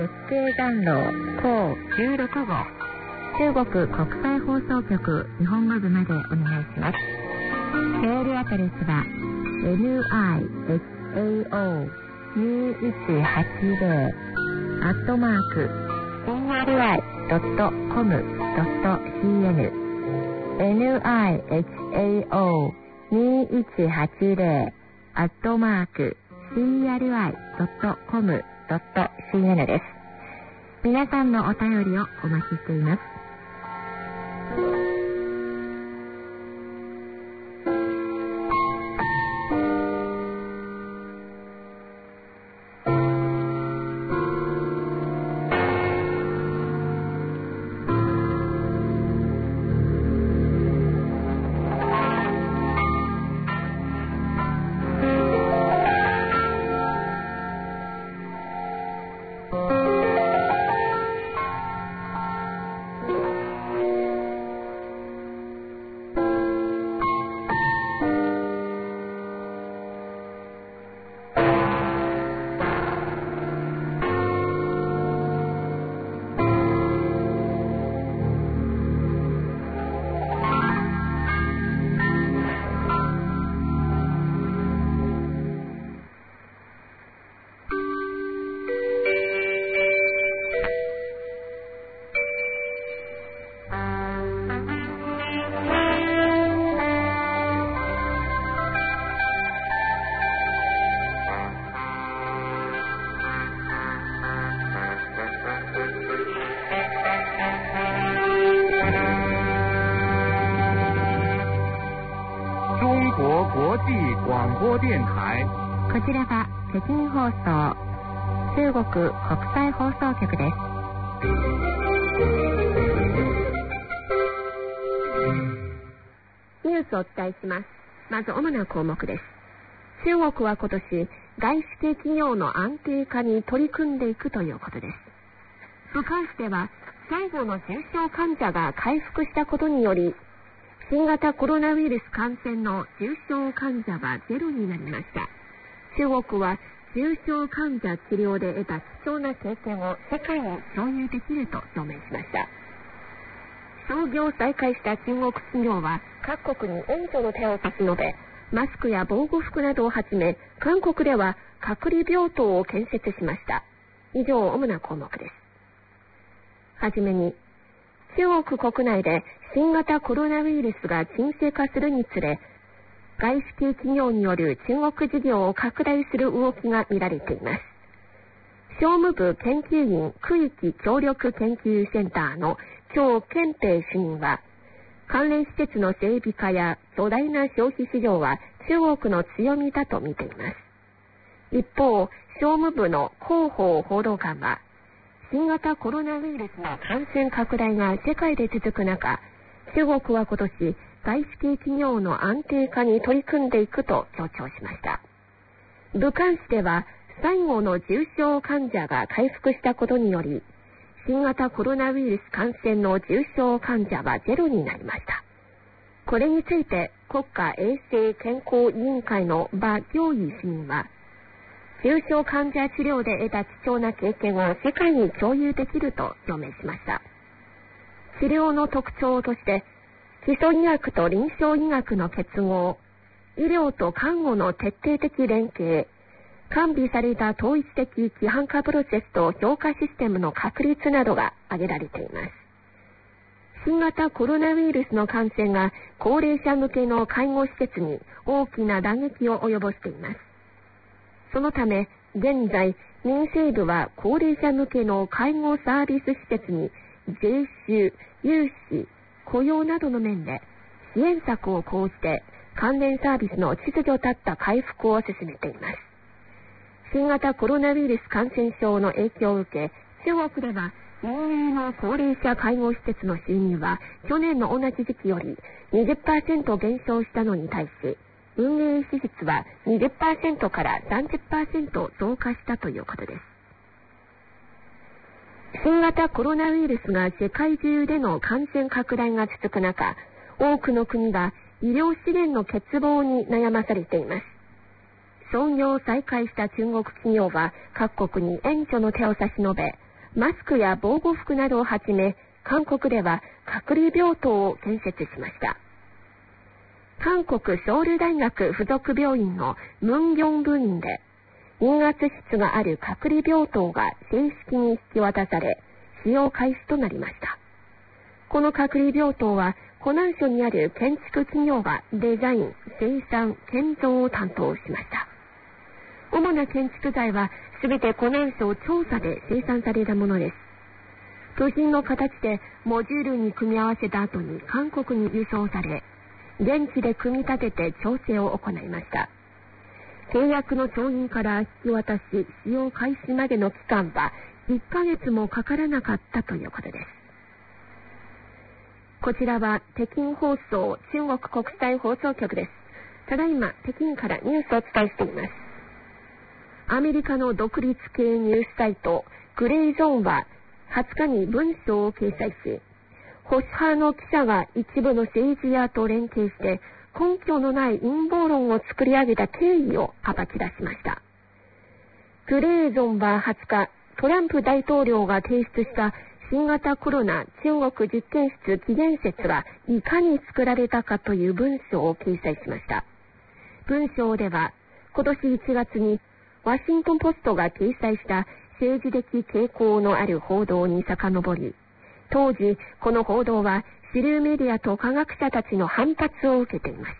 経残路後16号中国国際放送局日本語部までお願いします。メールアドレスは nisao2080@cri.com.cn nisao2080@cri.com.cn です。皆さんのお便りをお待ちしています。こちらは北京放送中国国際放送局です。ニュースをお伝えします。まず主な項目です。中国は今年外資系企業の安定化に取り組んでいくということです。武漢市では最後の重症患者が回復したことにより新型コロナウイルス感染の重症患者はゼロになりました。中国は重症患者治療で得た貴重な経験を世界に共有できると表明しました。操業を再開した中国企業は各国に援助の手を差し伸べ、マスクや防護服などをはじめ、韓国では隔離病棟を建設しました。以上、主な項目です。はじめに、中国国内で新型コロナウイルスが沈静化するにつれ、外資系企業による中国事業を拡大する動きが見られています。商務部研究院区域協力研究センターの張建平主任は、関連施設の整備化や巨大な消費市場は中国の強みだと見ています。一方、商務部の広報報道官は、新型コロナウイルスの感染拡大が世界で続く中、中国は今年、外資系企業の安定化に取り組んでいくと強調しました。武漢市では最後の重症患者が回復したことにより、新型コロナウイルス感染の重症患者はゼロになりました。これについて国家衛生健康委員会の馬行義主任は、重症患者治療で得た貴重な経験を世界に共有できると表明しました。治療の特徴として、基礎医学と臨床医学の結合、医療と看護の徹底的連携、完備された統一的規範化プロセスと評価システムの確立などが挙げられています。新型コロナウイルスの感染が高齢者向けの介護施設に大きな打撃を及ぼしています。そのため、現在、民政部は高齢者向けの介護サービス施設に税収、融資、雇用などの面で支援策を講じて関連サービスの秩序立った回復を進めています。新型コロナウイルス感染症の影響を受け、中国では運営の高齢者介護施設の収入は去年の同じ時期より 20% 減少したのに対し、運営支出は 20% から 30% 増加したということです。新型コロナウイルスが世界中での感染拡大が続く中、多くの国が医療資源の欠乏に悩まされています。創業を再開した中国企業は各国に援助の手を差し伸べ、 マスクや防護服などをはじめ、韓国では隔離病棟を建設しました。韓国ソウル大学附属病院のムンギョン部院で、陰圧室がある隔離病棟が正式に引き渡され、使用開始となりました。この隔離病棟は、湖南省にある建築企業がデザイン、生産、建造を担当しました。主な建築材は、すべて湖南省調査で生産されたものです。部品の形でモジュールに組み合わせた後に韓国に輸送され、現地で組み立てて調整を行いました。契約の調印から引き渡し、使用開始までの期間は1ヶ月もかからなかったということです。こちらは北京放送中国国際放送局です。ただいま北京からニュースをお伝えしています。アメリカの独立系ニュースサイトグレイゾーンは20日に文章を掲載し、保守派の記者が一部の政治家と連携して根拠のない陰謀論を作り上げた経緯を暴き出しました。グレーゾンは20日、トランプ大統領が提出した新型コロナ中国実験室起源説はいかに作られたかという文章を掲載しました。文章では、今年1月にワシントンポストが掲載した政治的傾向のある報道に遡り、当時この報道は主流メディアと科学者たちの反発を受けていました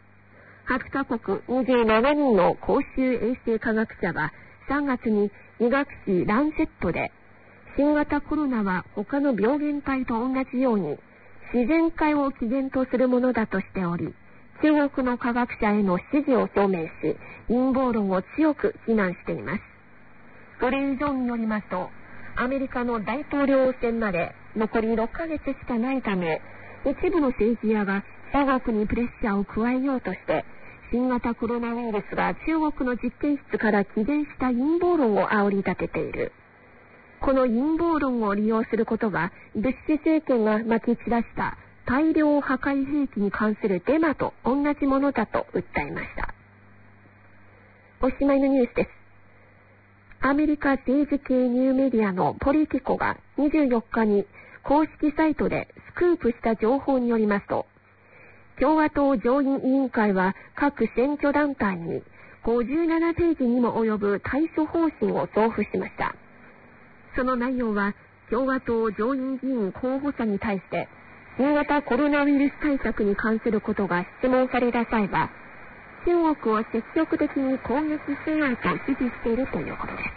。8カ国27人の公衆衛生科学者は3月に医学誌ランセットで、新型コロナは他の病原体と同じように自然界を起源とするものだとしており、中国の科学者への支持を表明し、陰謀論を強く非難しています。グレイゾーンによりますと、アメリカの大統領選まで残り6ヶ月しかないため、一部の政治家が社国にプレッシャーを加えようとして、新型コロナウイルスが中国の実験室から起源した陰謀論を煽り立てている。この陰謀論を利用することが、ブッシュ政権がまき散らした大量破壊兵器に関するデマと同じものだと訴えました。おしまいのニュースです。アメリカ政治系ニューメディアのポリティコが24日に公式サイトでスクープした情報によりますと、共和党上院委員会は各選挙団体に57ページにも及ぶ対処方針を送付しました。その内容は、共和党上院議員候補者に対して新型コロナウイルス対策に関することが質問された際は、中国を積極的に攻撃しないと指示しているということです。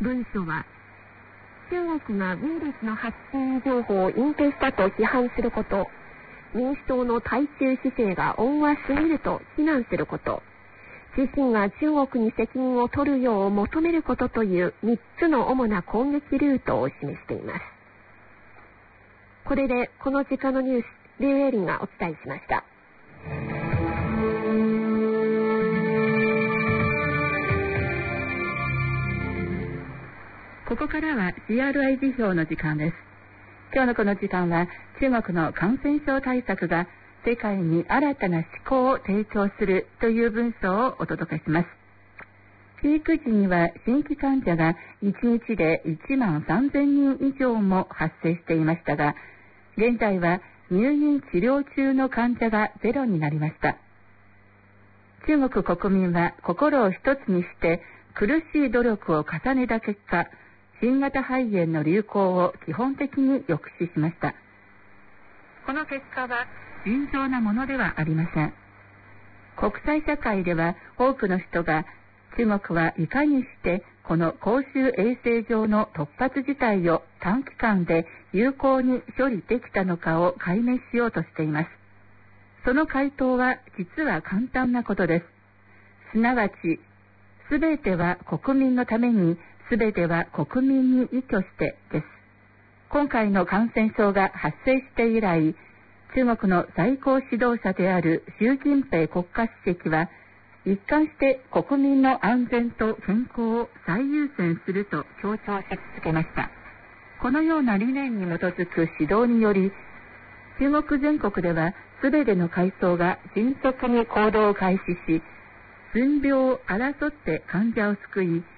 文書は、中国がウイルスの発信情報を隠蔽したと批判すること、民主党の対中姿勢が温和すぎると非難すること、自身が中国に責任を取るよう求めることという3つの主な攻撃ルートを示しています。これでこの時間のニュース、リュウエリンがお伝えしました。 ここからは CRI 辞表の時間です。今日のこの時間は、中国の感染症対策が世界に新たな思考を提供するという文章をお届けします。ピーク時には新規患者が1日で1万3000人以上も発生していましたが、現在は入院治療中の患者がゼロになりました。中国国民は心を一つにして苦しい努力を重ねた結果、新型肺炎の流行を基本的に抑止しました。この結果は尋常なものではありません。国際社会では多くの人が中国はいかにしてこの公衆衛生上の突発事態を短期間で有効に処理できたのかを解明しようとしています。その回答は実は簡単なことです。すなわち、すべては国民のために、すべては国民に依拠してです。今回の感染症が発生して以来、中国の最高指導者である習近平国家主席は、一貫して国民の安全と健康を最優先すると強調し続けました。このような理念に基づく指導により、中国全国では全ての階層が迅速に行動を開始し、寸病を争って患者を救い、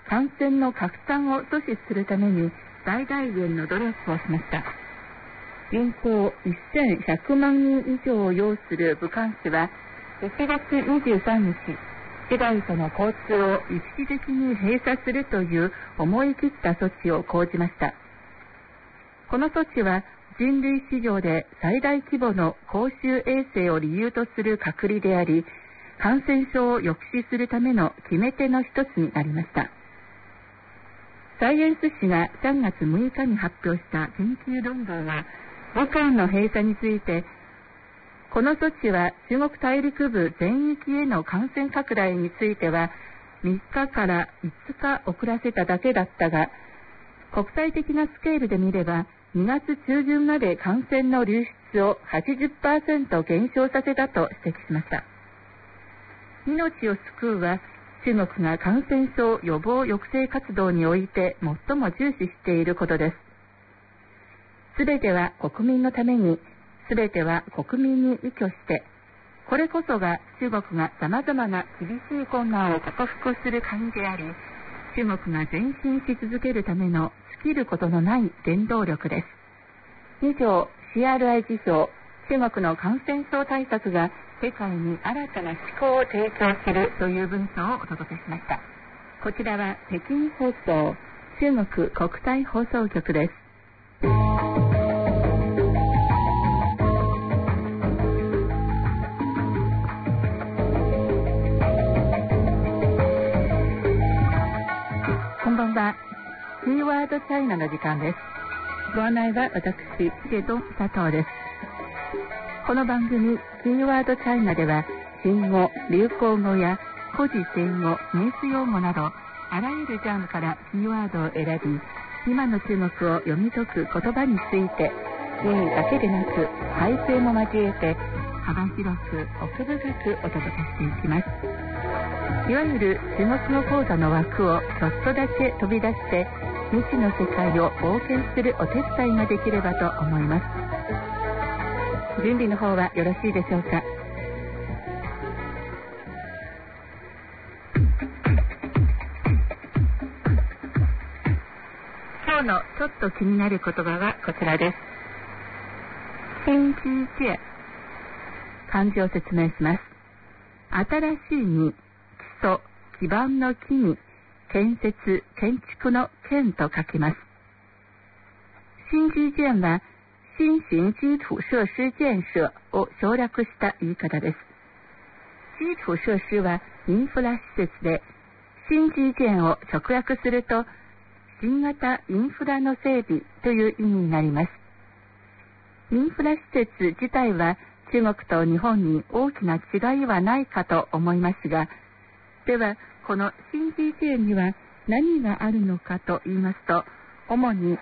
感染の拡散を阻止するために最大限の努力をしました。人口1100万人以上を要する武漢市は1月23日、市外との交通を一時的に閉鎖するという思い切った措置を講じました。この措置は人類史上で最大規模の公衆衛生を理由とする隔離であり、感染症を抑止するための決め手の一つになりました。サイエンス誌が3月6日に発表した研究論文は、武漢の閉鎖について、この措置は中国大陸部全域への感染拡大については3日から5日遅らせただけだったが、国際的なスケールで見れば2月中旬まで感染の流出を 80% 減少させたと指摘しました。命を救うは中国が感染症予防抑制活動において最も重視していることです。すべては国民のために、すべては国民に依拠して、これこそが中国が様々な厳しい困難を克服する鍵であり、中国が前進し続けるための尽きることのない原動力です。以上、CRI 辞表、中国の感染症対策が世界に新たな思考を提供するという文章をお届けしました。こちらは北京放送、中国国際放送局です。こんばんは。キーワードチャイナの時間です。ご案内は私、シゲドン佐藤です。この番組、キーワードチャイナでは、新語、流行語や古事成語、名詞用語など、あらゆるジャンルからキーワードを選び、今の中国を読み解く言葉について、意味だけでなく、背景も交えて、幅広く奥深くお届けしていきます。いわゆる中国語講座の枠をちょっとだけ飛び出して未知の世界を冒険するお手伝いができればと思います。準備の方はよろしいでしょうか。今日のちょっと気になる言葉はこちらです。新基建、漢字を説明します。新しいに基礎、基盤の基に建設、建築の建と書きます。新基建は新型基礎設施建設を省略した言い方です。基礎設施はインフラ施設で、新基建を直訳すると新型インフラの整備という意味になります。インフラ施設自体は中国と日本に大きな違いはないかと思いますが、ではこの新基建には何があるのかと言いますと、主に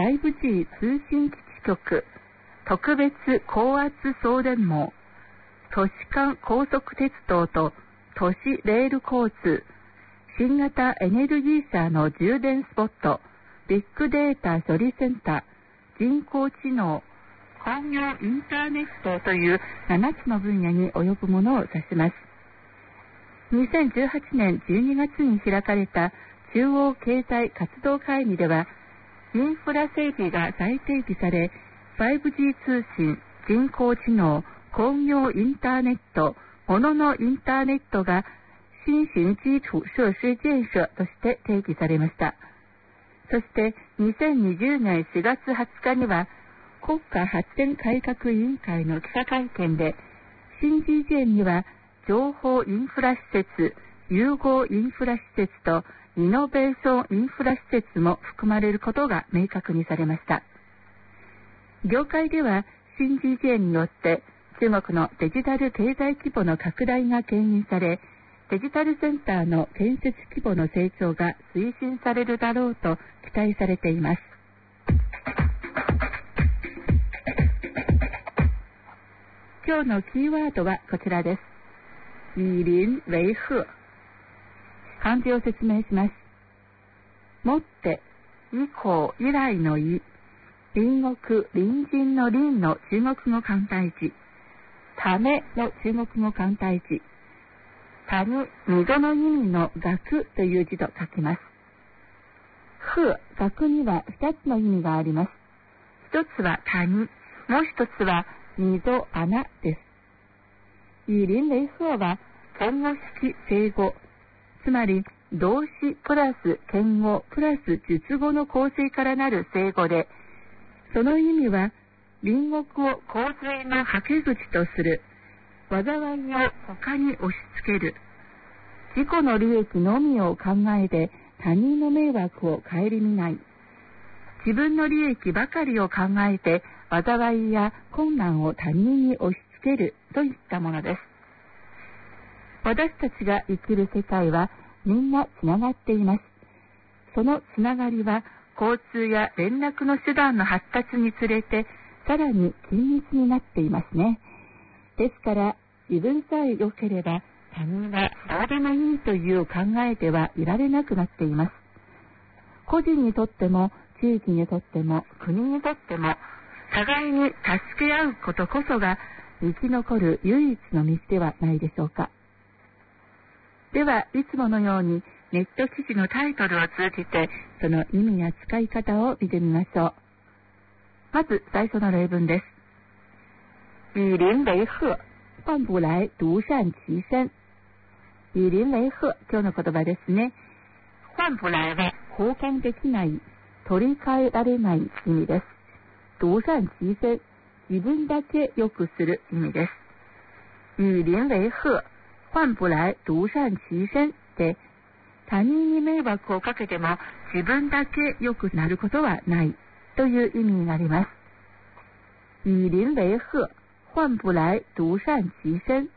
5G 通信基地局、特別高圧送電網、都市間高速鉄道と都市レール交通、新型エネルギー車の充電スポット、ビッグデータ処理センター、人工知能、工業インターネットという7つの分野に及ぶものを指します。2018年12月に開かれた中央経済活動会議では、インフラ整備が再定義され、5G 通信、人工知能、工業インターネット、物のインターネットが新型基礎設施建設として定義されました。そして2020年4月20日には、国家発展改革委員会の記者会見で、新基建には情報インフラ施設、融合インフラ施設とイノベーションインフラ施設も含まれることが明確にされました。業界では新基建によって中国のデジタル経済規模の拡大が牽引され、デジタルセンターの建設規模の成長が推進されるだろうと期待されています。今日のキーワードはこちらです。以邻為壑。漢字を説明します。もって、以降、以来の以、隣国、隣人の隣の中国語簡体字、ための中国語簡体字、たに、溝の意味の学という字と書きます。 壑、学には2つの意味があります。一つは谷、もう一つは溝、穴です。以林為壑は混語式正語、つまり動詞プラス兼語プラス述語の構成からなる正語で、その意味は隣国を洪水のはけ口とする、災いを他に押し付ける、自己の利益のみを考えて他人の迷惑を顧みない、自分の利益ばかりを考えて災いや困難を他人に押し付けるといったものです。私たちが生きる世界はみんなつながっています。そのつながりは交通や連絡の手段の発達につれてさらに緊密になっていますね。ですから自分さえ良ければ他人はどうでもいいという考えてはいられなくなっています。個人にとっても地域にとっても国にとっても互いに助け合うことこそが生き残る唯一の道ではないでしょうか。ではいつものようにネット記事のタイトルを通じてその意味や使い方を見てみましょう。まず最初の例文です。以林為壑、換不來獨善其身。以林為壑、今日の言葉ですね。換不來は交換できない、取り替えられない意味です。獨善其身、自分だけ良くする意味です。以林為壑、換不來獨善其身で、他人に迷惑をかけても自分だけ良くなることはないという意味になります。以林為壑、換不來獨善其身。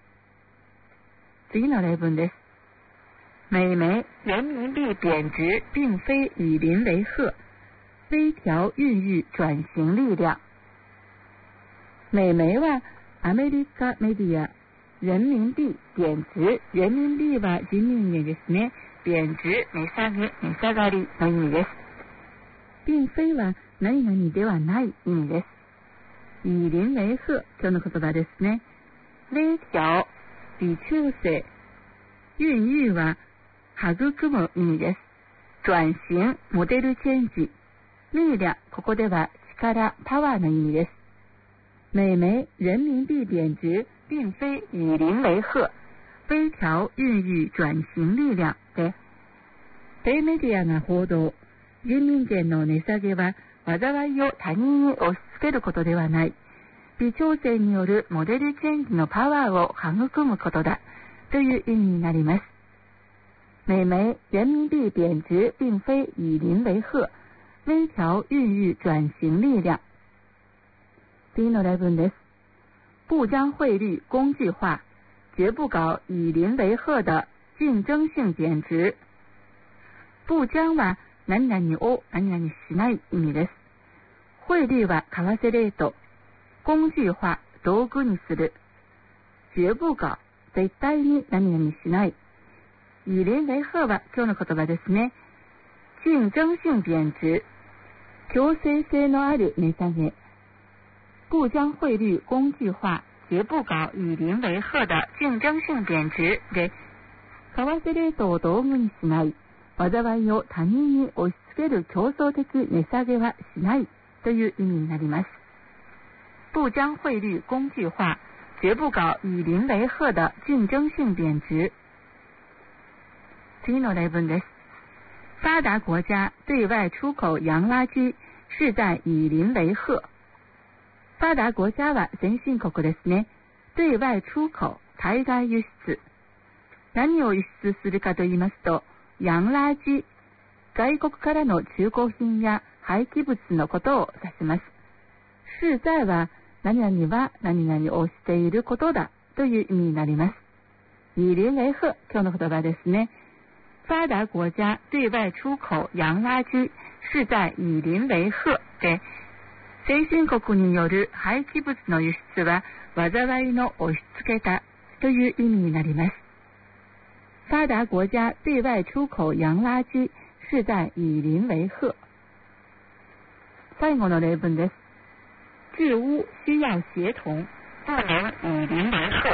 次の例文です。美枚人民幣貶值並非以林為壑，微調孕育轉型力量。美枚はアメリカメディア、人民幣貶值、人民幣は人民元ですね。貶值、値下げ、値下がりの意味です。並非は何々ではない意味です。以林為壑、今日の言葉ですね。微調、微調整、孕育は育む意味です。轉型、モデルチェンジ、力量、ここでは力、パワーの意味です。美枚人民幣貶值並非以林為壑、微調孕育轉型力量で、米メディアが報道、人民元の値下げは災いを他人に押し付けることではない、微調整によるモデルチェンジのパワーを育むことだという意味になります。美枚人民幣貶值並非以林為壑、微調孕育轉型力量。次の例文です。不將匯率工具化，絕不搞以林為壑的競爭性貶值。不將は何々を何々しない意味です。匯率は為替レート、工具化、道具にする。絕不搞、絶対に何々しない。以林為壑は今日の言葉ですね。競爭性貶值、強制性のある値下げ。不將匯率工具化、絕不搞以林為壑的競爭性貶值で、為替レートを道具にしない、災いを他人に押し付ける競争的値下げはしないという意味になります。不將匯率工具化、絕不搞以林為壑的競爭性貶值。次の例文です。發達國家對外出口洋垃圾是在以林為壑。發達國家は先進国ですね。對外出口、対外輸出。何を輸出するかと言いますと、洋垃圾、外国からの中古品や廃棄物のことを指します。是在は何々は何々をしていることだという意味になります。以林為壑、今日の言葉ですね。發達國家對外出口洋垃圾是在以林為壑で、先進国による廃棄物の輸出は災いの押し付けたという意味になります。發達國家對外出口洋垃圾是在以林為壑。最後の例文です。治污需要協同、不能以林為壑。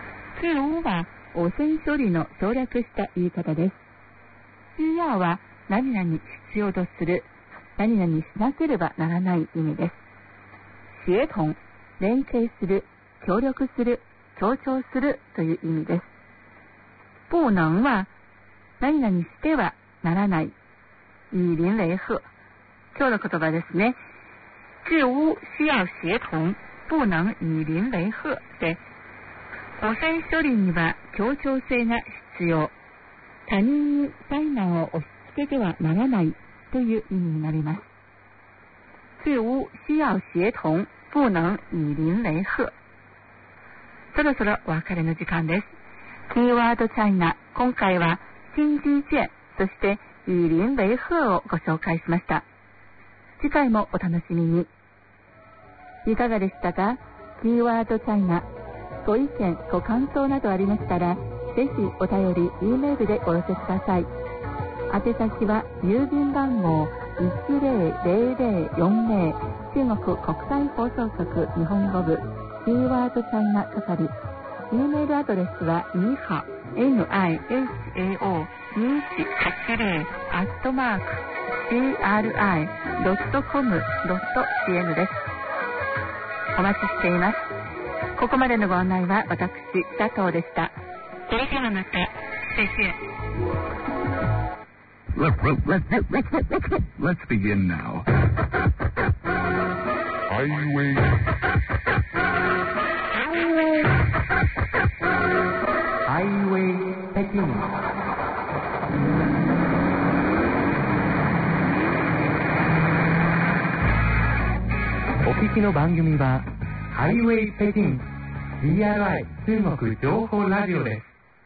治污は汚染処理の省略した言い方です。需要は何々必要とする、何々しなければならない意味です。協同、連携する、協力する、協調するという意味です。不能は何々してはならない。以邻为壑。今日の言葉ですね。事物需要協同、不能以邻为壑で、汚染処理には協調性が必要。他人に災難を押し付けてはならないという意味になります。事物需要協同、不能以邻为壑。そろそろお別れの時間です。キーワードチャイナ、今回は新基建、そして以邻为壑をご紹介しました。次回もお楽しみに。いかがでしたか？キーワードチャイナ。ご意見、ご感想などありましたら、ぜひお便り、Eメールでお寄せください。宛先は郵便番号1004040、中国国際放送局日本語部キーワードチャイナ係。Eメールアドレスはには nihao@gri.com.cn です。お待ちしています。ここまでのご案内は私、佐藤でした。それではまた。 Let's begin now. Highway Peking. お聞きの番組はハイウェイ北京 DRI 中国情報ラジオです。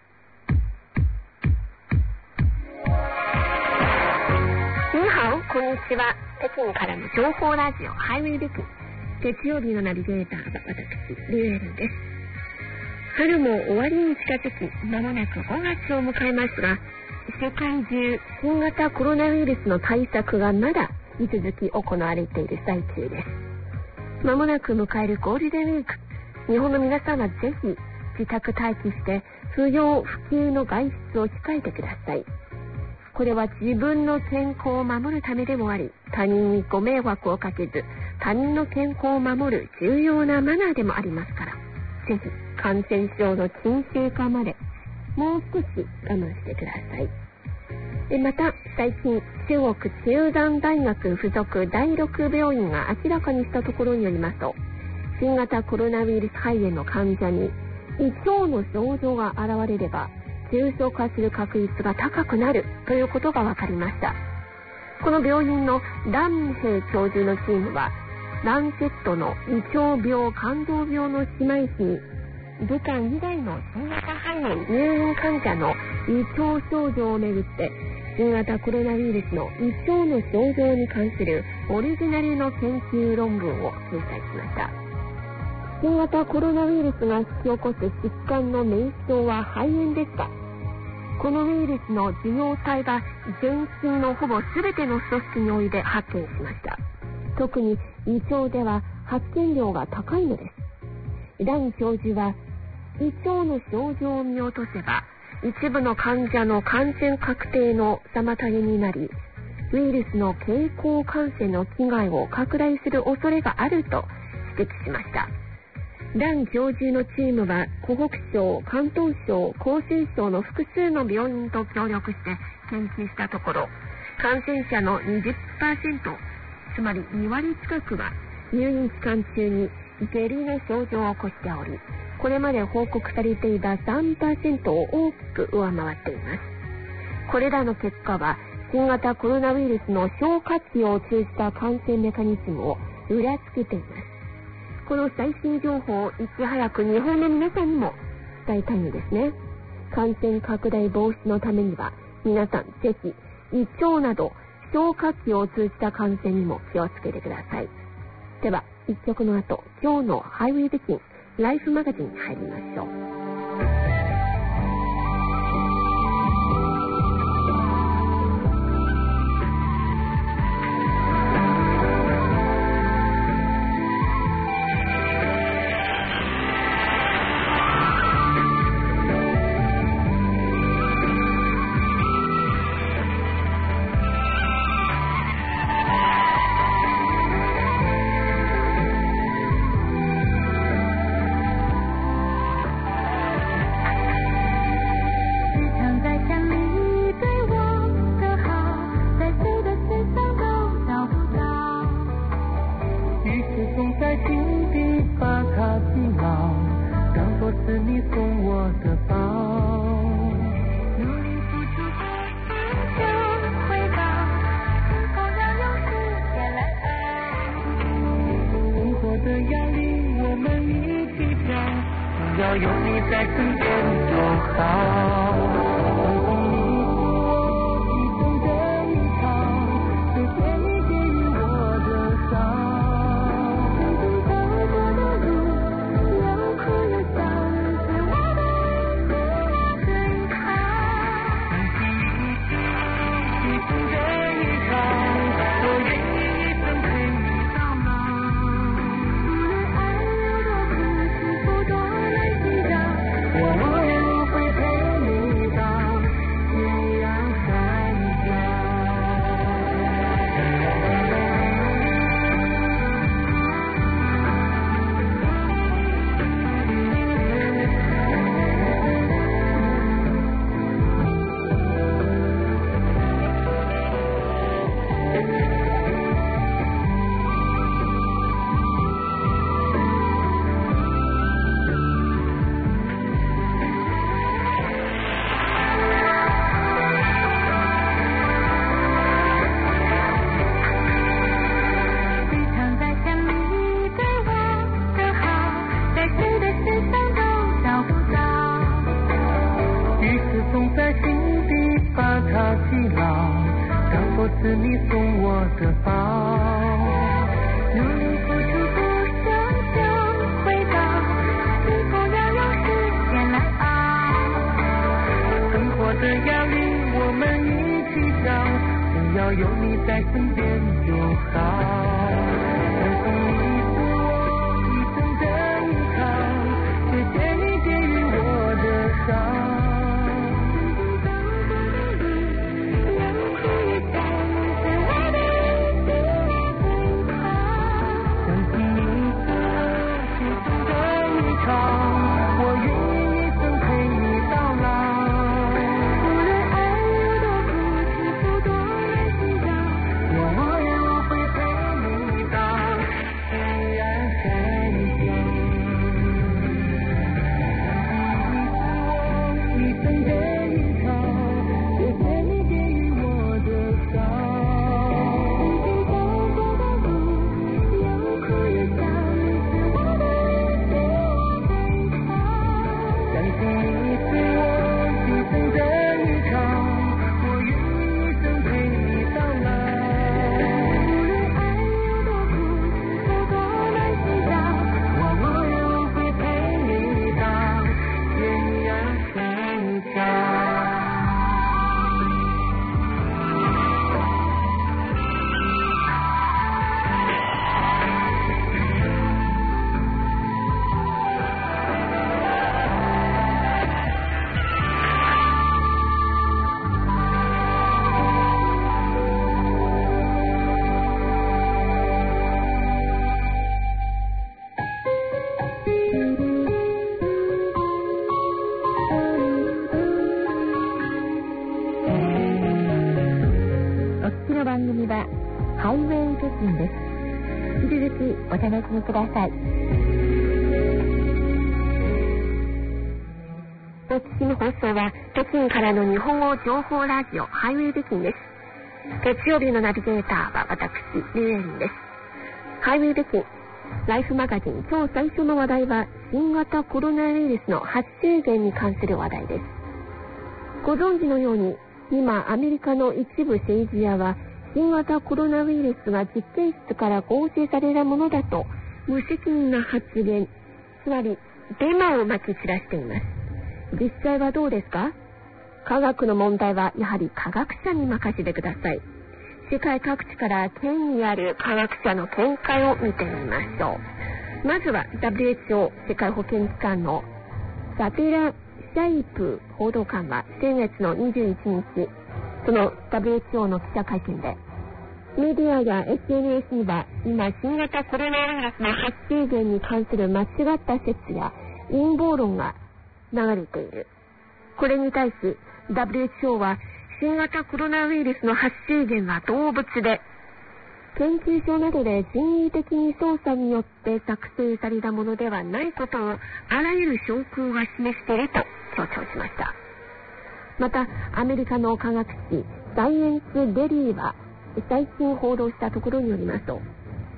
にはお、こんにちは。北京からの情報ラジオハイウェイ北京。月曜日のナビゲーターは私、リュウエルです。春も終わりに近づき、まもなく5月を迎えますが、世界中新型コロナウイルスの対策がまだ引き続き行われている最中です。まもなく迎えるゴールデンウィーク、日本の皆さんはぜひ自宅待機して不要不急の外出を控えてください。これは自分の健康を守るためでもあり、他人にご迷惑をかけず他人の健康を守る重要なマナーでもありますから、ぜひ感染症の沈静化までもう少し我慢してください。また最近中国中山大学附属第6病院が明らかにしたところによりますと、新型コロナウイルス肺炎の患者に胃腸の症状が現れれば重症化する確率が高くなるということが分かりました。この病院のランヘイ教授のチームは、ランセットの胃腸病、肝臓病の姉妹市に武漢以外の新型肺炎入院患者の胃腸症状をめぐって新型コロナウイルスの胃腸の症状に関するオリジナルの研究論文を掲載しました。新型コロナウイルスが引き起こす疾患の名称は肺炎ですが、このウイルスの受容体が全身のほぼ全ての組織において発見しました。特に胃腸では発見量が高いのです。ラン教授は、胃腸の症状を見落とせば一部の患者の感染確定の妨げになり、ウイルスの経口感染の危害を拡大する恐れがあると指摘しました。ラン教授のチームは湖北省、広東省、広西省の複数の病院と協力して研究したところ、感染者の 20%、つまり2割近くは入院期間中に下痢の症状を起こしており、これまで報告されていた 3% を大きく上回っています。これらの結果は新型コロナウイルスの消化器を通じた感染メカニズムを裏付けています。この最新情報をいち早く日本の皆さんにも伝えたいのですね。感染拡大防止のためには皆さんぜひ胃腸など消化器を通じた感染にも気をつけてください。では一曲の後、今日のハイウェイ北京ライフマガジンに入りましょう。 只要有你在身边就好。是你送我的宝，努力付出不想就回报，以后要用时间来熬。生活的压力我们一起找，只要有你在身边就好。相信你是我一生的依靠，谢谢你给予我的好。 お楽しみください。お聞きの放送は北京からの日本語情報ラジオハイウェイ北京です。月曜日のナビゲーターは私リュウエリンです。ハイウェイ北京ライフマガジン、今日最初の話題は新型コロナウイルスの発生源に関する話題です。ご存知のように今アメリカの一部政治家は新型コロナウイルスが実験室から合成されたものだと無責任な発言、つまりデマをまき散らしています。実際はどうですか？科学の問題はやはり科学者に任せてください。世界各地から権威ある科学者の見解を見てみましょう。まずは WHO 世界保健機関のサテラ・シャイプ報道官は先月の21日、その WHO の記者会見で、メディアや SNS には今新型コロナウイルスの発生源に関する間違った説や陰謀論が流れている。これに対し WHO は新型コロナウイルスの発生源は動物で、研究所などで人為的に操作によって作成されたものではないことをあらゆる証拠が示していると強調しました。またアメリカの科学誌サイエンスデリーは最近報道したところによりますと、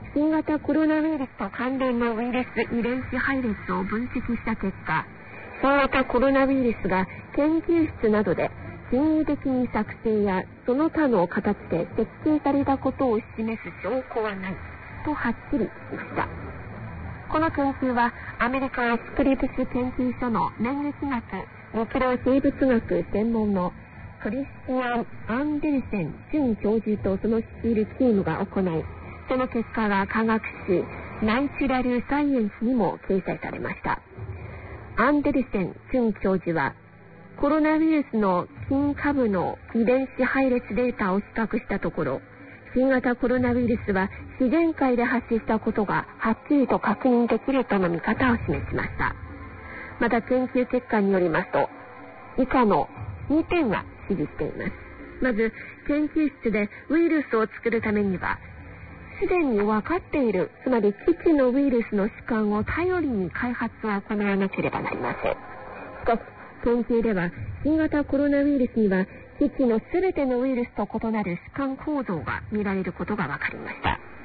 新型コロナウイルスと関連のウイルス遺伝子配列を分析した結果、新型コロナウイルスが研究室などで人為的に作成やその他の形で設計されたことを示す証拠はないとはっきりしました。この研究はアメリカスクリプス研究所の免疫学、ミクロ生物学専門のクリスティアン・アンデルセン准教授とその率いるチームが行い、その結果が科学誌ナイチュラルサイエンスにも掲載されました。アンデルセン准教授はコロナウイルスの菌株の遺伝子配列データを比較したところ、新型コロナウイルスは自然界で発生したことがはっきりと確認できるとの見方を示しました。また研究結果によりますと、以下の2点が記しています。まず、研究室でウイルスを作るためには、すでに分かっている、つまり基地のウイルスの主観を頼りに開発を行わなければなりません。しかし、研究では新型コロナウイルスには基地のすべてのウイルスと異なる主観構造が見られることが分かりました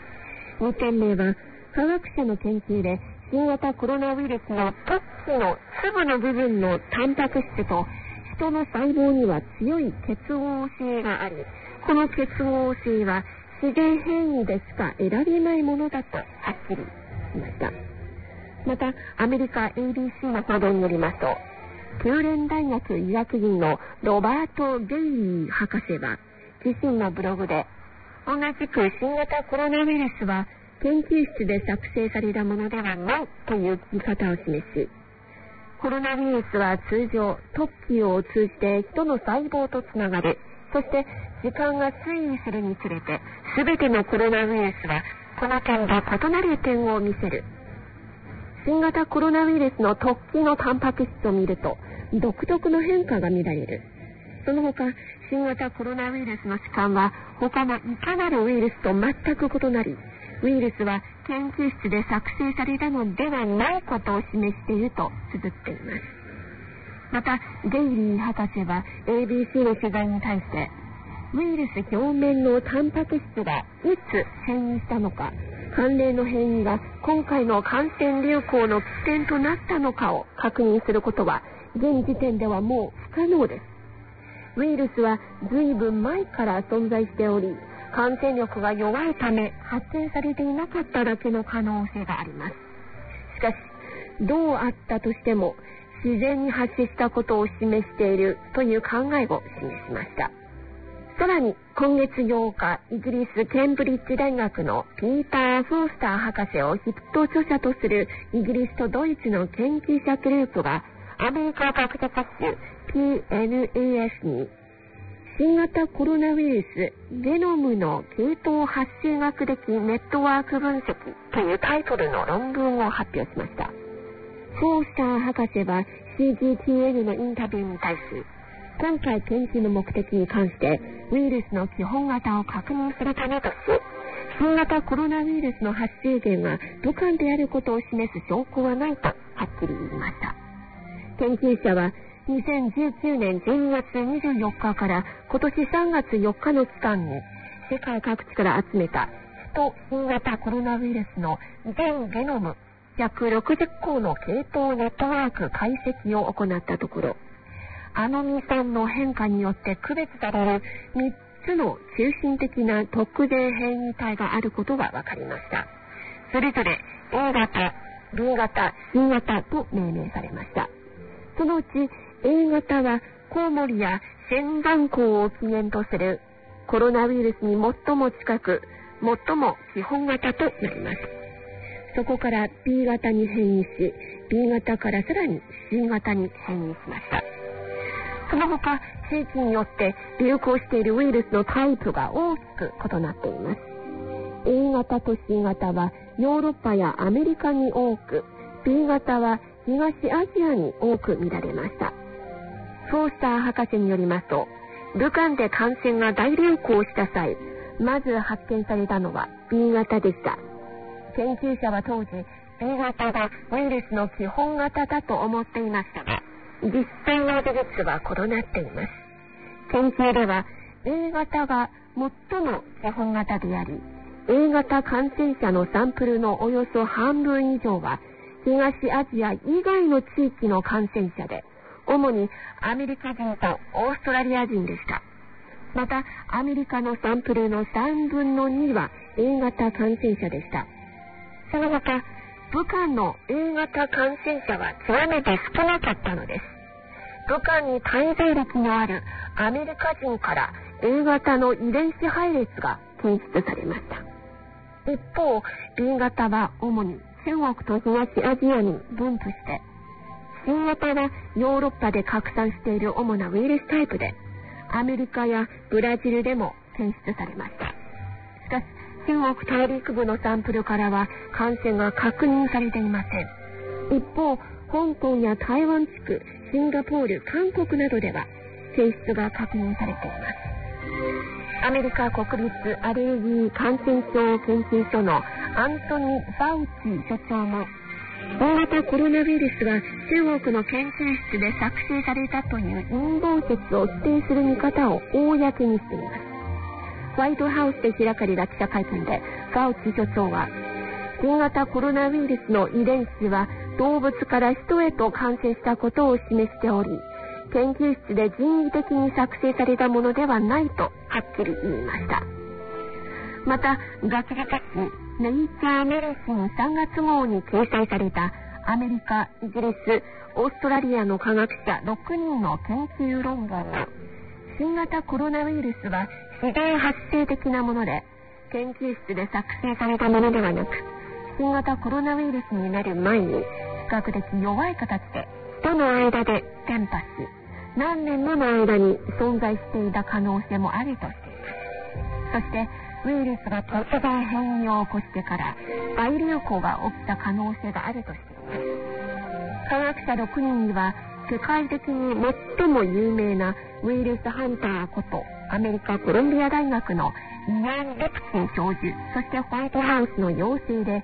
。2点目は、科学者の研究で新型コロナウイルスの突起の粒の部分のタンパク質と人の細胞には強い結合性があり、この結合性は自然変異でしか得られないものだとはっきりしました。また、アメリカ ABC の報道によりますと、キューレン大学医学院のロバート・ゲイリー博士は自身のブログで、同じく新型コロナウイルスは研究室で作成されたものではないという見方を示し、コロナウイルスは通常突起を通じて人の細胞とつながる。そして時間が推移するにつれて全てのコロナウイルスはこの点で異なる点を見せる。新型コロナウイルスの突起のタンパク質を見ると独特の変化が見られる。その他、新型コロナウイルスの主観は他のいかなるウイルスと全く異なり、ウイルスは研究室で作成されたのではないことを示していると綴っています。また、ゲイリー博士は ABC の取材に対して、ウイルス表面のタンパク質がいつ変異したのか、関連の変異が今回の感染流行の起点となったのかを確認することは現時点ではもう不可能です。ウイルスは随分前から存在しており、感染力が弱いため発見されていなかっただけの可能性があります。しかし、どうあったとしても自然に発生したことを示しているという考えを示しました。さらに今月8日、イギリスケンブリッジ大学のピーター・フォースター博士を筆頭著者とするイギリスとドイツの研究者グループがアメリカ学術誌 PNAS に新型コロナウイルスゲノムの系統発生学的ネットワーク分析というタイトルの論文を発表しました。フォースター博士は CGTN のインタビューに対し、今回研究の目的に関してウイルスの基本型を確認するためとし、新型コロナウイルスの発生源は武漢であることを示す証拠はないとはっきり言いました。研究者は2019年12月24日から今年3月4日の期間に世界各地から集めたヒト新型コロナウイルスの全ゲノム約60項の系統ネットワーク解析を行ったところ、アノミ酸の変化によって区別される3つの中心的な特定変異体があることが分かりました。それぞれ A 型、B 型、C 型と命名されました。そのうち A 型はコウモリやセンバンコウを起源とするコロナウイルスに最も近く、最も基本型となります。そこから B 型に変異し、B 型からさらに C 型に変異しました。その他、地域によって流行しているウイルスのタイプが大きく異なっています。A 型と C 型はヨーロッパやアメリカに多く、B 型は東アジアに多く見られました。フォースター博士によりますと、武漢で感染が大流行した際、まず発見されたのは B 型でした。研究者は当時、B 型がウイルスの基本型だと思っていましたが、実際の事実は異なっています。研究では A 型が最も基本型であり、 A 型感染者のサンプルのおよそ半分以上は東アジア以外の地域の感染者で、主にアメリカ人とオーストラリア人でした。また、アメリカのサンプルの3分の2は A 型感染者でした。その他、武漢の A 型感染者は極めて少なかったのです。武漢に滞在歴のあるアメリカ人から A 型の遺伝子配列が検出されました。一方、B 型は主に中国と東アジアに分布して、C 型はヨーロッパで拡散している主なウイルスタイプで、アメリカやブラジルでも検出されました。しかし、中国大陸部のサンプルからは感染が確認されていません。一方、香港や台湾地区、シンガポール、韓国などでは検出が確認されています。アメリカ国立アレルギー感染症研究所のアントニー・ファウチ所長も、大型コロナウイルスが中国の研究室で作成されたという陰謀説を否定する見方を公にしています。ホワイトハウスで開かれた記者会見でファウチ所長は、新型コロナウイルスの遺伝子は動物から人へと感染したことを示しており、研究室で人為的に作成されたものではないとはっきり言いました。また、学術誌ネイチャーメディシン3月号に掲載されたアメリカ、イギリス、オーストラリアの科学者6人の研究論文は、新型コロナウイルスは自然発生的なもので、研究室で作成されたものではなく、新型コロナウイルスになる前に比較的弱い形で人の間で伝播し、何年もの間に存在していた可能性もあるとしています。そしてウイルスが突然変異を起こしてから大流行が起きた可能性があるとしています。科学者6人には世界的に最も有名なウイルスハンターことアメリカコロンビア大学のイアン・レプキン教授、そしてホワイトハウスの要請で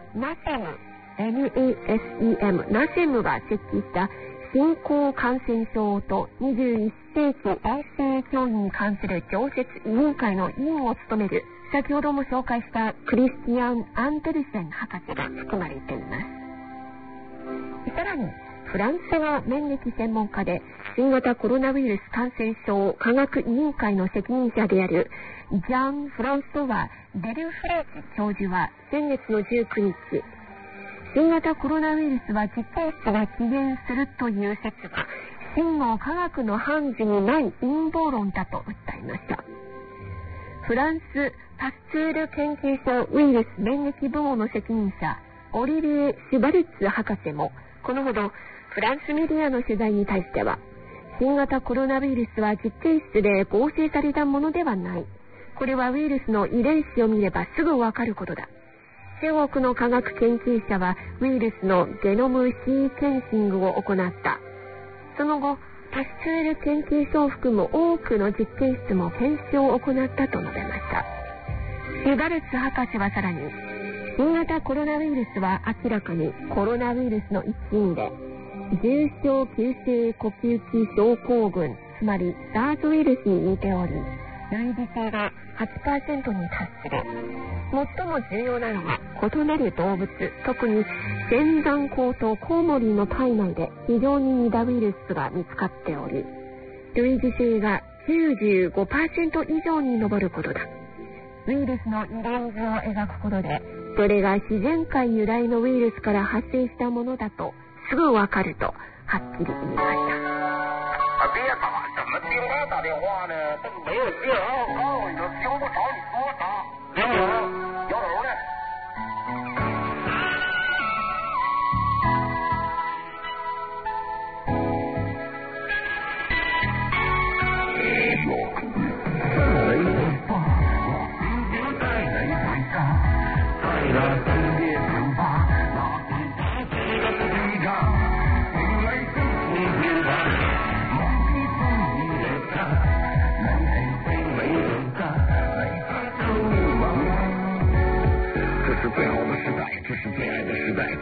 NASEM ナセムが設置した新興感染症と21世紀衛生競技に関する常設委員会の委員を務める、先ほども紹介したクリスティアン・アンデルセン博士が含まれています。さらにフランスの免疫専門家で新型コロナウイルス感染症科学委員会の責任者であるジャン・フランソワ・デルフレーチ教授は先月の19日、新型コロナウイルスは実験室が起源するという説が真の科学の範疇にない陰謀論だと訴えました。フランスパスツール研究所ウイルス免疫部門の責任者オリビエ・シュバルツ博士もこのほどフランスメディアの取材に対しては、新型コロナウイルスは実験室で合成されたものではない。これはウイルスの遺伝子を見ればすぐわかることだ。中国の科学研究者はウイルスのゲノムシーケンシングを行った。その後、パスツール研究所を含む多くの実験室も検証を行ったと述べました。シュバルツ博士はさらに、新型コロナウイルスは明らかにコロナウイルスの一因で、重症急性呼吸器症候群、つまり SARS ウイルスに似ており、類似性が 8% に達する。最も重要なのは異なる動物、特にセンザンコウとコウモリの体内で非常に似たウイルスが見つかっており、類似性が 95% 以上に上ることだ。ウイルスの遺伝図を描くことで、それが自然界由来のウイルスから発生したものだとすぐわかるとはっきり言いました。 别打什么电话打电话呢，都没有信号，我告诉你，听不着你说啥。摇头，摇头的。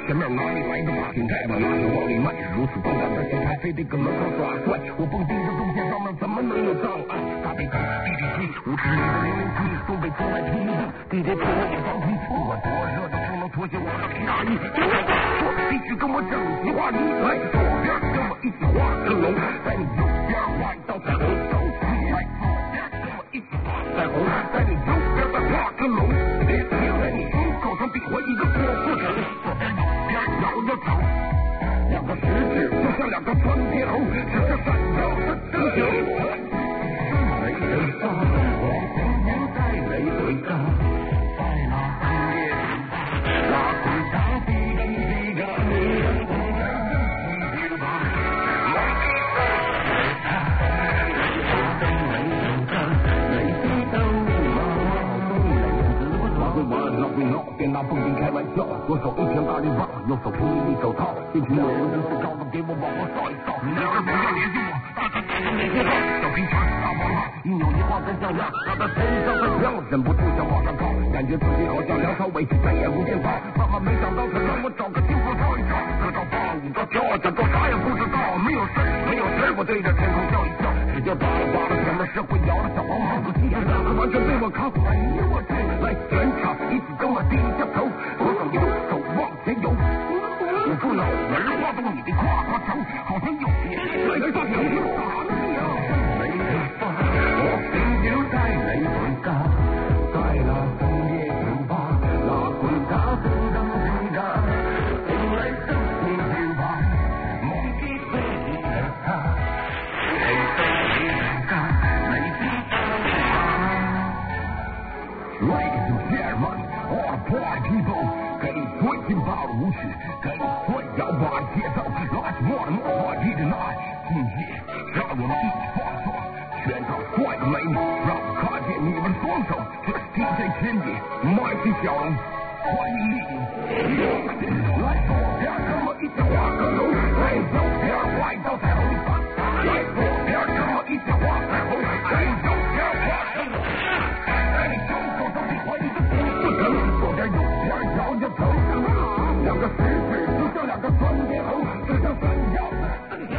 前面哪里来的把心态吧，拿着往里迈，如此动感的心态，非得跟门口耍帅。我蹦迪的动线上面怎么能有障碍？大背头 DDT， 无耻里的007，东北出来皮衣，地铁车也放屁，不管多热的都能脱下我的皮大衣。说必须跟我整齐划一，来左边跟我一起画个龙，在你右边画一道彩虹，走起来左边跟我一起画彩虹，在你右边再画个龙，别停在你胸口上比划一个郭富城，左边右边摇摇头，两个食指就像两个窜天猴，指着闪耀的灯球。雷雷发，我今天在雷雷发，在那深夜酒吧，拉回家几个几个女人都在一起酒吧，我的手雷他，雷发跟雷酒吧，雷击斗马，从雷子不耍会玩闹会闹，别拿蹦迪开玩笑，左手一拳大力棒，右手霹雳手套，进去我人是高的，给我往后扫一扫，你要不要联系我？大家都没信号，小皮裙大波浪，一扭一晃真像样，让他身上的香忍不住想往上靠，感觉自己好像梁朝伟，再也不见他。万万没想到，他让我找个地方跳一跳，歌到放，舞到跳，假装啥也不知道，没有事没有事，我对着天空笑一笑，直接扒拉扒拉前面是会摇的小黄毛，不气他完全被我卡死。哎呀我去，来全场一起跟我低下头，左手右手往前游，捂住脑门画动你的胯胯球，好像有别来个大球啥呢呀？雷雷发，我心就在雷雷嘎，在那深夜酒吧，那回家不等回家，进来正你酒吧，梦里飞的他，雷雷嘎，雷击斗马。Ladies and gentlemen, all party people， 给你最劲爆的舞曲，给你最摇摆的节奏 ，Let's more and more party tonight。今夜让我们一起放纵，全场帅的美女，让我看见你们双手。这是 DJ 天野，麦克小龙，欢迎你。来左边跟我一起画个龙，来右边画一道彩虹，来左边跟我一起画彩虹，来右边画个龙，在你胸口上比划一个郭富城，左边右边摇摇头，两个食指就像两个窜天猴，就像闪耀的灯球。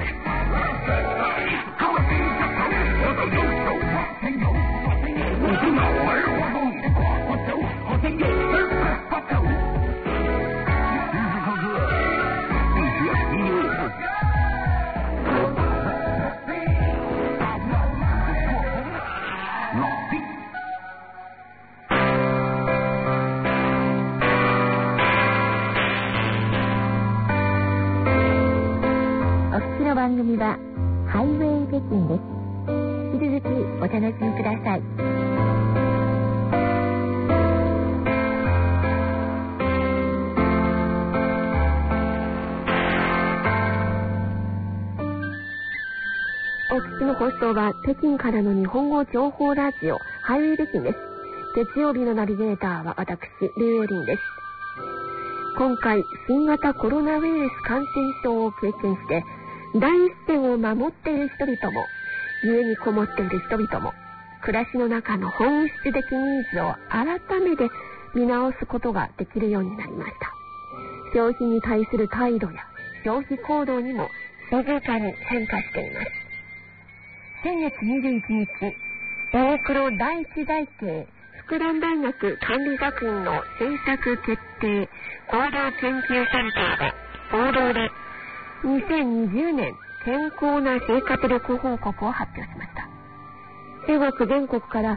跟我低下头，我的右手往前游，捂住脑门画动你的胯胯球，好像有事发愁。时时刻刻必须提醒我自己。老弟。 お聞きの番組はハイウェイ北京です。引き続きお楽しみください。お聞きの放送は北京からの日本語情報ラジオハイウェイ北京です。月曜日のナビゲーターは私、リュウエリンです。今回、新型コロナウイルス感染症を経験して、第一線を守っている人々も、家にこもっている人々も、暮らしの中の本質的ニーズを改めて見直すことができるようになりました。消費に対する態度や消費行動にも静かに変化しています。先月21日、大黒第一大系福蘭大学管理学院の政策決定行動研究センターで報道で2020年健康な生活力報告を発表しました。中国全国から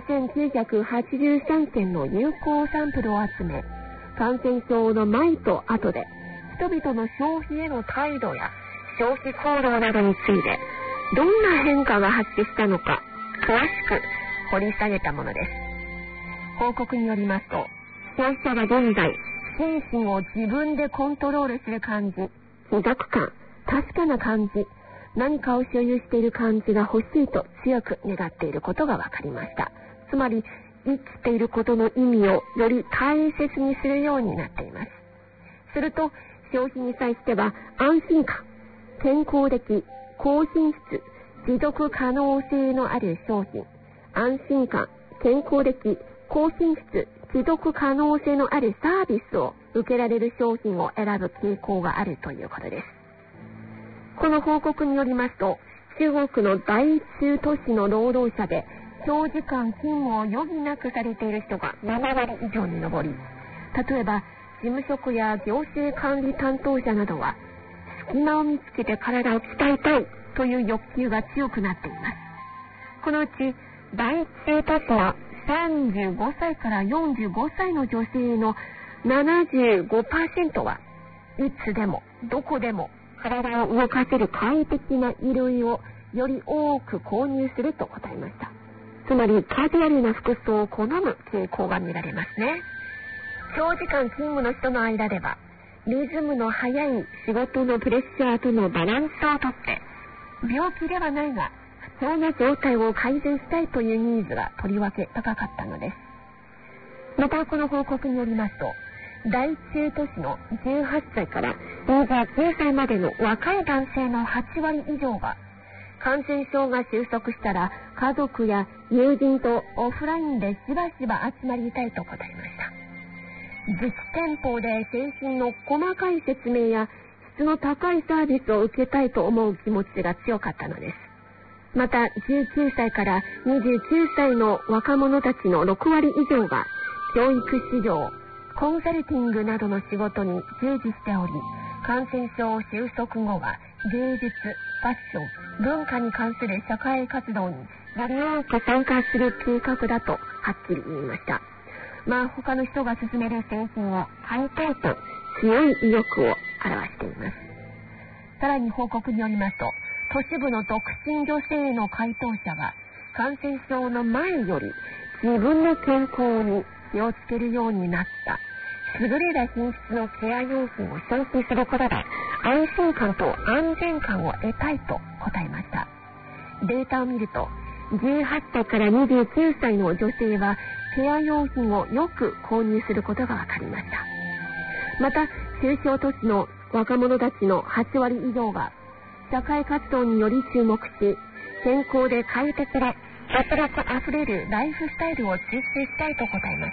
5983件の有効サンプルを集め、感染症の前と後で人々の消費への態度や消費行動などについてどんな変化が発生したのか詳しく掘り下げたものです。報告によりますと、消費者は現在心身を自分でコントロールする感じ、自覚感、確かな感じ、何かを所有している感じが欲しいと強く願っていることが分かりました。つまり生きていることの意味をより大切にするようになっています。すると消費に際しては安心感、健康的、高品質、持続可能性のある商品、安心感、健康的、高品質、 持続可能性のあるサービスを受けられる商品を選ぶ傾向があるということです。この報告によりますと、中国の大中都市の労働者で長時間勤務を余儀なくされている人が7割以上に上り、例えば事務職や行政管理担当者などは隙間を見つけて体を鍛えたいという欲求が強くなっています。このうち大中都市の35歳から45歳の女性の 75% はいつでもどこでも体を動かせる快適な衣類をより多く購入すると答えました。つまりカジュアルな服装を好む傾向が見られますね。長時間勤務の人の間ではリズムの速い仕事のプレッシャーとのバランスをとって病気ではないが普通の状態を改善したいというニーズがとりわけ高かったのです。またこの報告によりますと、大中都市の18歳から29歳までの若い男性の8割以上が感染症が収束したら家族や友人とオフラインでしばしば集まりたいと答えました。実店舗で製品の細かい説明や質の高いサービスを受けたいと思う気持ちが強かったのです。また19歳から29歳の若者たちの6割以上が教育指導、コンサルティングなどの仕事に従事しており、感染症収束後は芸術、ファッション、文化に関する社会活動により多く参加する計画だとはっきり言いました。他の人が勧める製品を買いたいと強い意欲を表しています。さらに報告によりますと、都市部の独身女性の回答者が感染症の前より自分の健康に気をつけるようになった優れた品質のケア用品を消費することで安心感と安全感を得たいと答えました。データを見ると18歳から29歳の女性はケア用品をよく購入することが分かりました。また中小都市の若者たちの8割以上が社会活動により注目し、健康で快適で活力あふれるライフスタイルを追求したいと答えました。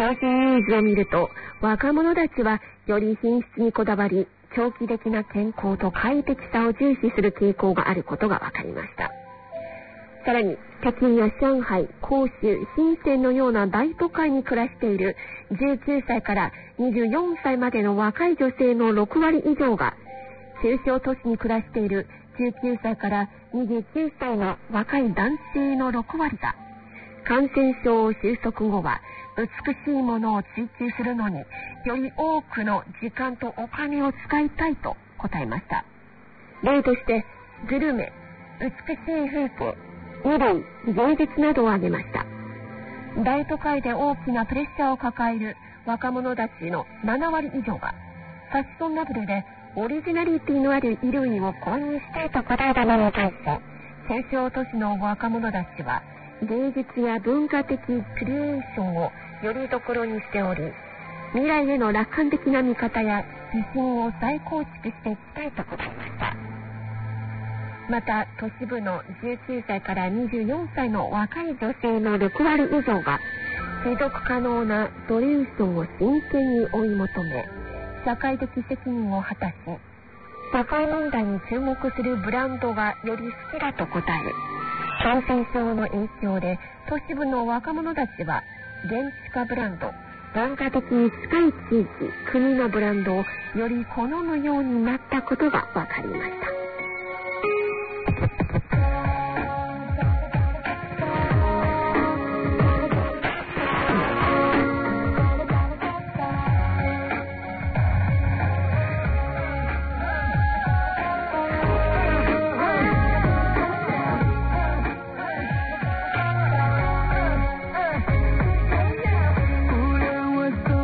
商品ニーズを見ると、若者たちはより品質にこだわり、長期的な健康と快適さを重視する傾向があることが分かりました。さらに、北京や上海、広州、深センのような大都会に暮らしている19歳から24歳までの若い女性の6割以上が、中小都市に暮らしている19歳から29歳の若い男性の6割が感染症収束後は美しいものを追求するのにより多くの時間とお金を使いたいと答えました。例としてグルメ、美しい風景、衣類、芸術などを挙げました。大都会で大きなプレッシャーを抱える若者たちの7割以上がファッションラブルでオリジナリティのある衣類を購入したいと答えたのに対して、中小都市の若者たちは芸術や文化的クリエーションをよりどころにしており、未来への楽観的な見方や自信を再構築していきたいと答えました。また都市部の19歳から24歳の若い女性の6割以上が持続可能なソリューションを真剣に追い求め、社会的責任を果たし、社会問題に注目するブランドがより好きだと答え、感染症の影響で都市部の若者たちは現地化ブランド、文化的に近い地域、国のブランドをより好むようになったことが分かりました。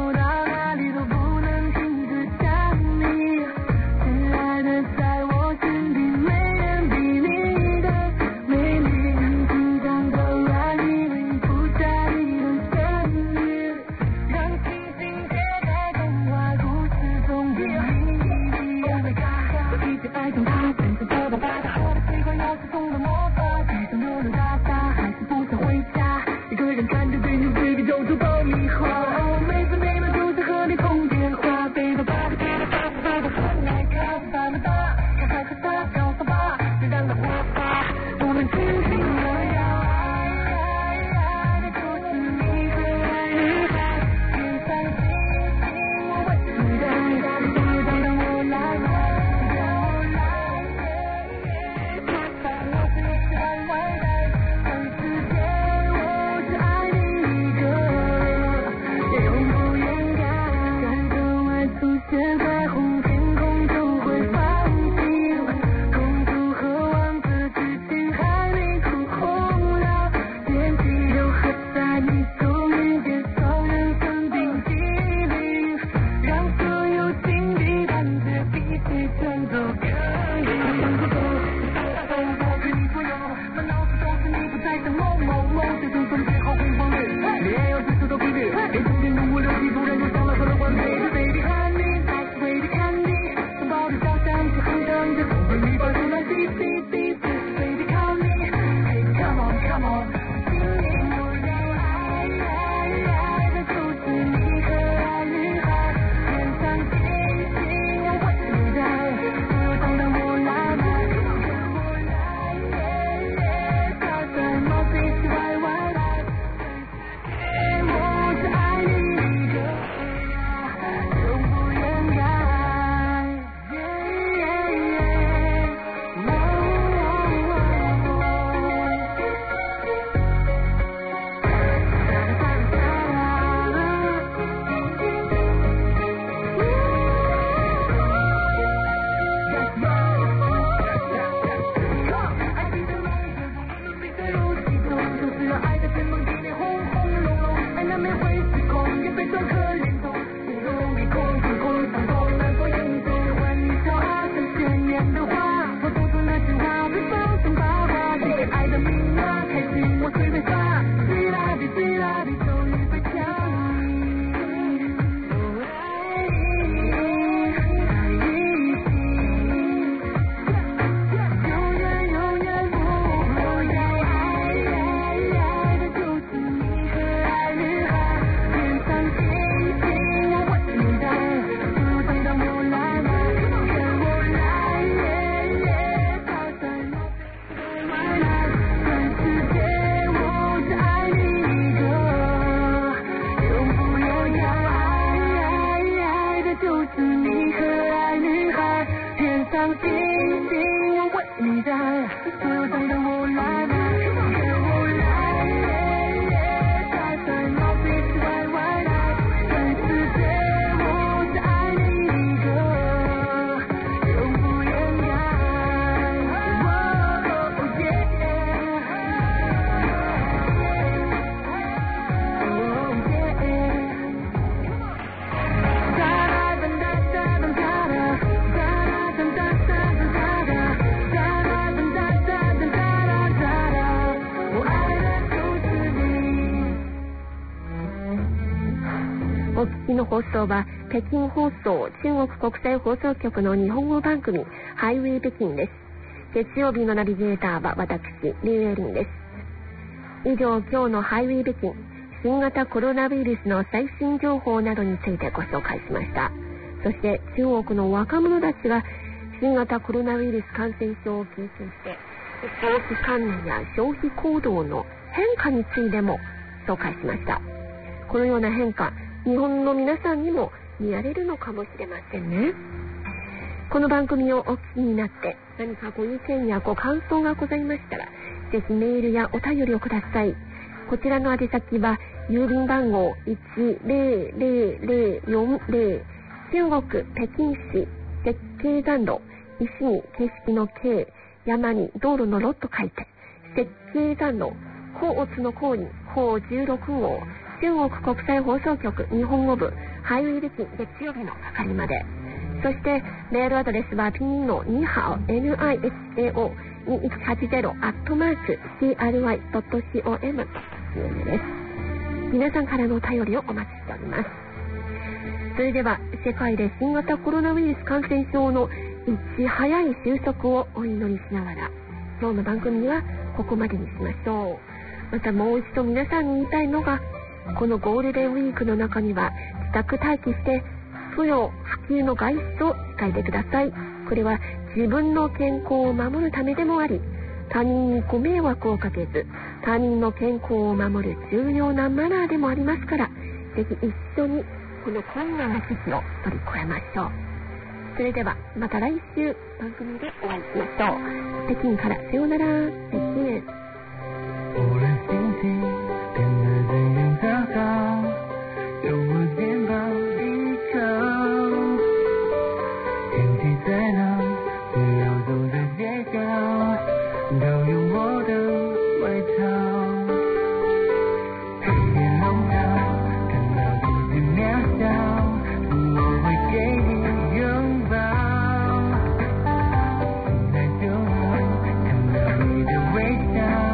我非常可怜痛，心中的空空空空空，难过眼中问你说最鲜艳的话，我说出那句话会放声爆发，这个爱的密码，开心我最会发，最拉比最拉比，终于被降临。お聞きの放送は北京放送中国国際放送局の日本語番組ハイウェイ北京です。月曜日のナビゲーターは私リュウエリンです。以上、今日のハイウェイ北京新型コロナウイルスの最新情報などについてご紹介しました。そして中国の若者たちが新型コロナウイルス感染症を吸収して消費観念や消費行動の変化についても紹介しました。このような変化、日本の皆さんにも見られるのかもしれませんね。この番組をお聞きになって何かご意見やご感想がございましたら、ぜひメールやお便りをください。こちらの宛先は郵便番号10040、中国北京市設計山路、石に景色の景、山に道路の路と書いて設計山路、甲乙の甲に甲16号、中国国際放送局日本語部ハイウェイ北京月曜日の係まで。そしてメールアドレスはピンのニハオ NIHAO2180@cry.com です。皆さんからのお便りをお待ちしております。それでは世界で新型コロナウイルス感染症のいち早い収束をお祈りしながら、今日の番組はここまでにしましょう。またもう一度皆さんに言いたいのが、このゴールデンウィークの中には自宅待機して不要不急の外出を控えてください。これは自分の健康を守るためでもあり、他人にご迷惑をかけず他人の健康を守る重要なマナーでもありますから、ぜひ一緒にこの困難な時期を乗り越えましょう。それではまた来週番組でお会いしましょう。北京からさようなら。再见。我的心情变得怎样糟糕，有我肩膀依靠，天气再冷也要走在街角，都有我的外套，黑夜笼罩，感到自己渺小，我会给你拥抱，现在就能看到你的微笑。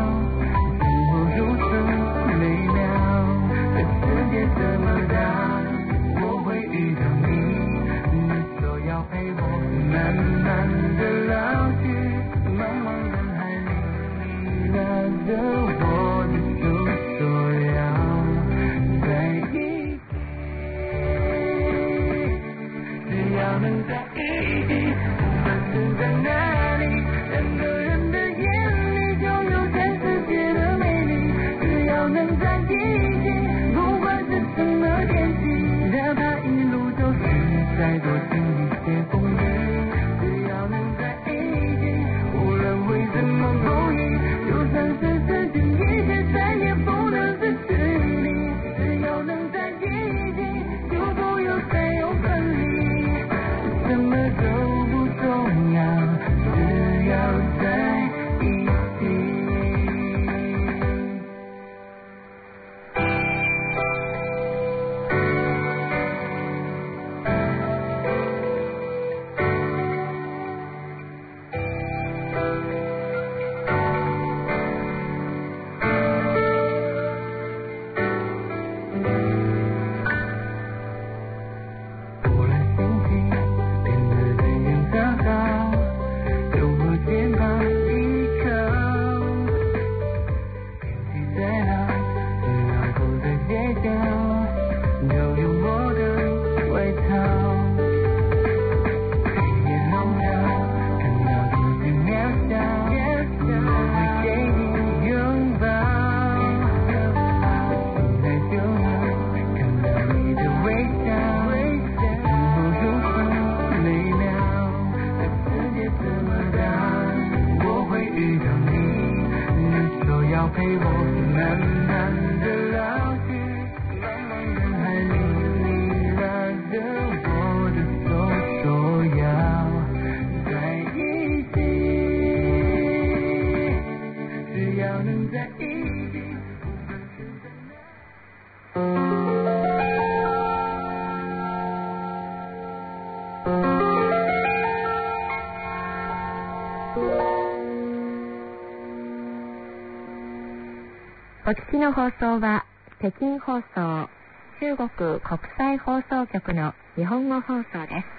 お聞きの放送は北京放送、中国国際放送局の日本語放送です。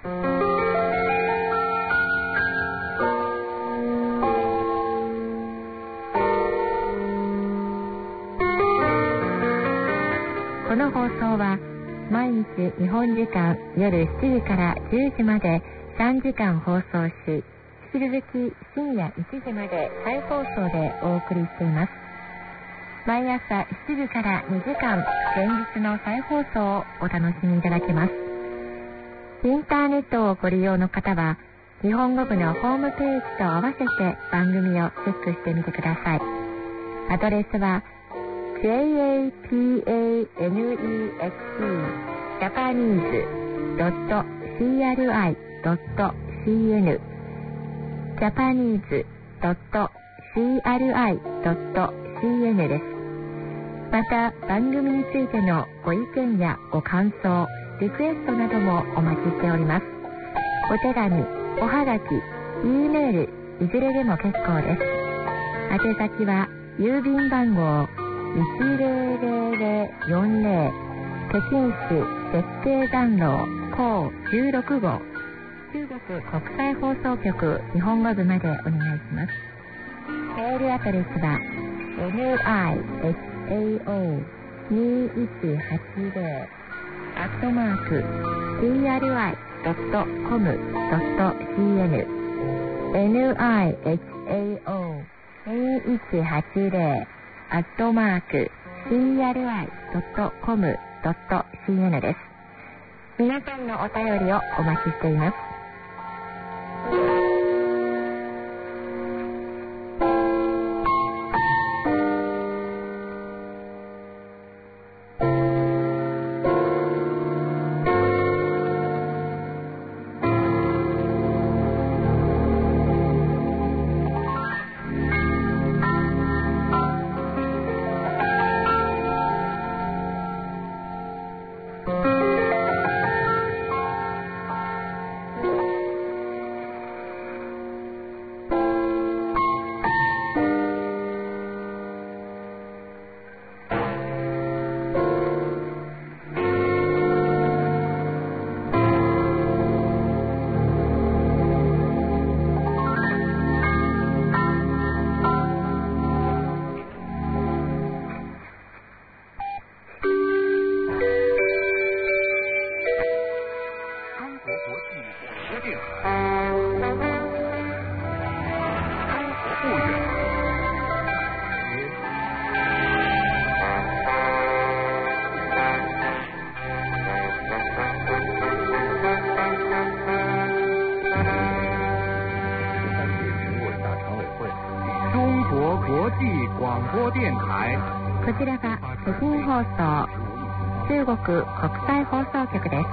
この放送は毎日日本時間夜7時から10時まで3時間放送し、引き続き深夜1時まで再放送でお送りしています。毎朝7時から2時間前日の再放送をお楽しみいただけます。インターネットをご利用の方は日本語部のホームページと合わせて番組をチェックしてみてください。アドレスは japanese.cri.cn japanese.cri.cn です。また番組についてのご意見やご感想、リクエストなどもお待ちしております。お手紙、おはがき、Eメール、いずれでも結構です。宛先は郵便番号10040、北京市設計残廊甲16号、中国国際放送局日本語部までお願いします。メールアドレスは nihao2180@cri.com.cn nihao2180@cri.com.cn です。皆さんのお便りをお待ちしています。こちらが北京放送、中国国際放送局です。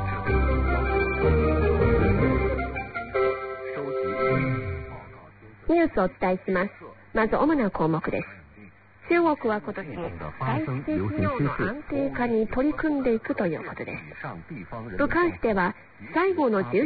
ニュースをお伝えします。まず主な項目です。中国は今年外資系企業の安定化に取り組んでいくということです。武漢市では最後の